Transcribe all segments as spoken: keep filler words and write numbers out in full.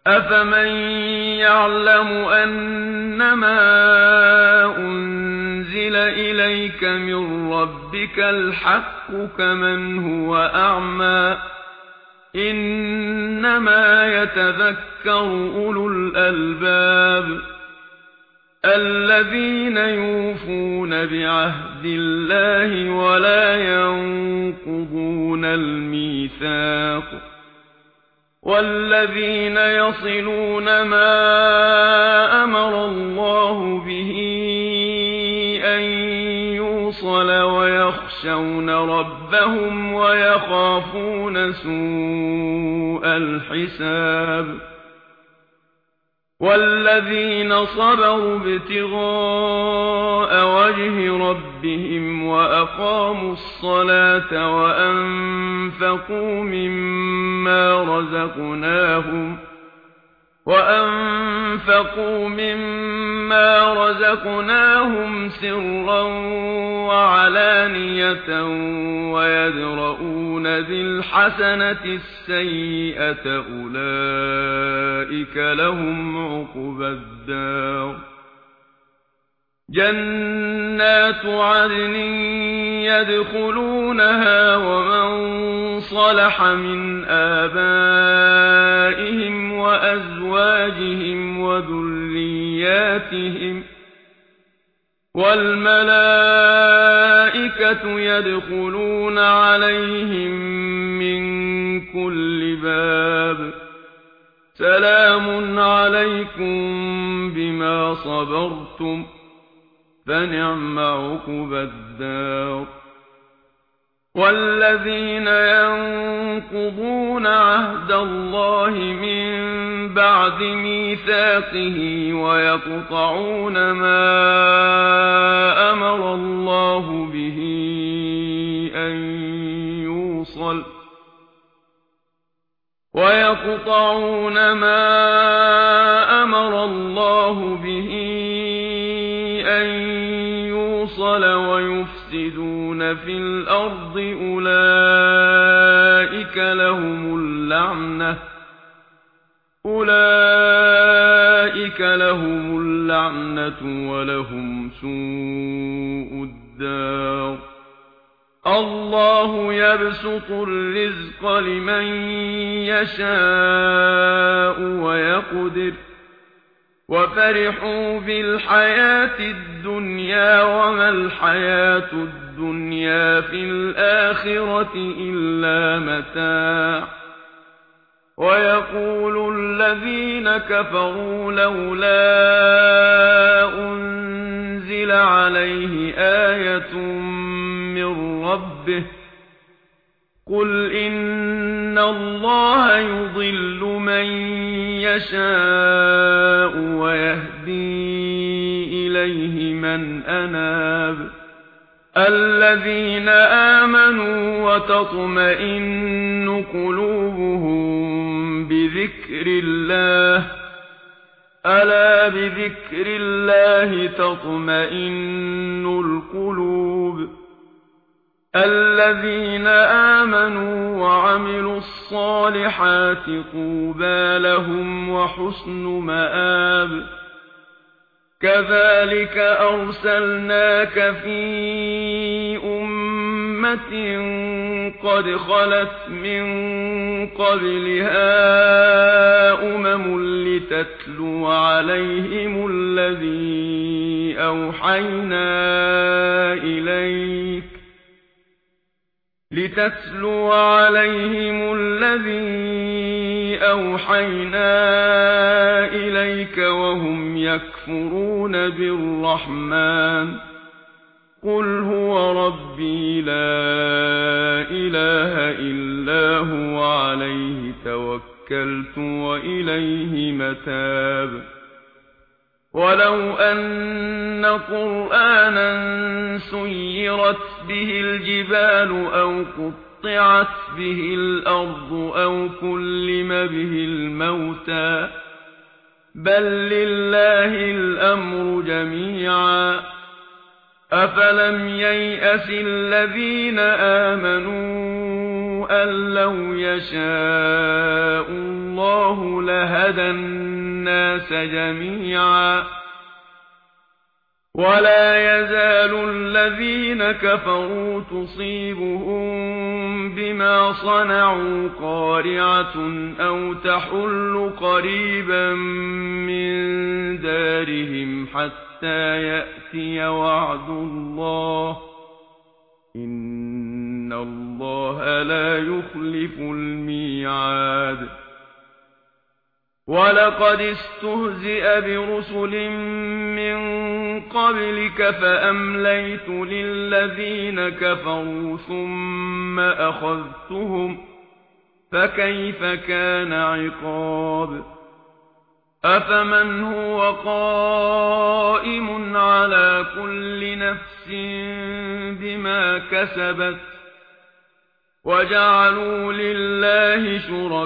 أفمن يعلم أنما أنزل إليك من ربك الحق كمن هو أعمى إنما يتذكر أولو الألباب الذين يوفون بعهد الله ولا ينقضون الميثاق والذين يصلون ما أمر الله به أن يوصل ويخشون ربهم ويخافون سوء الحساب والذين صبروا ابتغاء وجه ربهم وأقاموا الصلاة وأنفقوا مما رزقناهم وأنفقوا مما رزقناهم سرا وعلانية ويدرؤون بالحسنة السيئة أولئك لهم عقبى الدار جنات عدن يدخلونها ومن صلح من آبائهم وأزواجهم وذرياتهم والملائكة يدخلون عليهم من كل باب سلام عليكم بما صبرتم فنعم عقبى الدار والذين ينقضون عهد الله من بعد ميثاقه ويقطعون ما أمر الله به أن يوصل ويقطعون ما أمر الله به أن يوصل ويفسدون في الأرض أولئك لهم اللعنة أولئك لهم اللعنة ولهم سوء الدار الله يبسط الرزق لمن يشاء ويقدر وفرحوا بالحياة الدنيا وما الحياة الدنيا في الآخرة إلا متاع ويقول الذين كفروا لولا أنزل عليه آية من ربه قل إن الله يضل من يشاء ويهدي إليه من أناب الذين آمنوا وتطمئن قلوبهم بذكر الله ألا بذكر الله تطمئن القلوب الذين آمنوا وعملوا الصالحات طوبى لهم وحسن مآب كذلك أرسلناك في أمة قد خلت من قبلها أمم لتتلو عليهم الذي أوحينا إليك لتتلو عليهم الذي أوحينا إليك وهم يكفرون بالرحمن قل هو ربي لا إله إلا هو عليه توكلت وإليه متاب ولو أن قرآنا سيرت به الجبال أو قطعت به الأرض أو كلم به الموتى بل لله الأمر جميعا أفلم ييأس الذين آمنوا أن لو يشاء الله لهدى الناس جميعا ولا يزال الذين كفروا تصيبهم بما صنعوا قارعة أو تحل قريبا من دارهم حتى يأتي وعد الله إن الله لا يخلف الميعاد ولقد استهزئ برسل من قبلك فأمليت للذين كفروا ثم أخذتهم فكيف كان عقاب أفمن هو قائم على كل نفس بما كسبت وجعلوا لله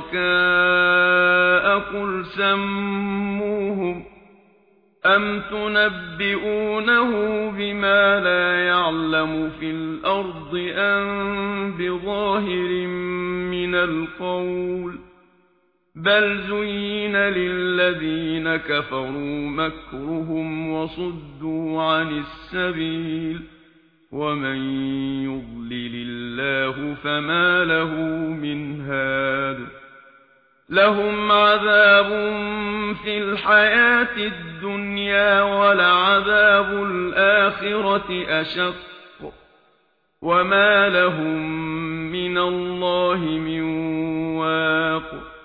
شركاء قل سموهم أم تنبئونه بما لا يعلم في الأرض أم بظاهر من القول بل زين للذين كفروا مكرهم وصدوا عن السبيل ومن يضلل الله فما له من هاد لهم عذاب في الحياة الدنيا ولعذاب الآخرة أشق وما لهم من الله من واق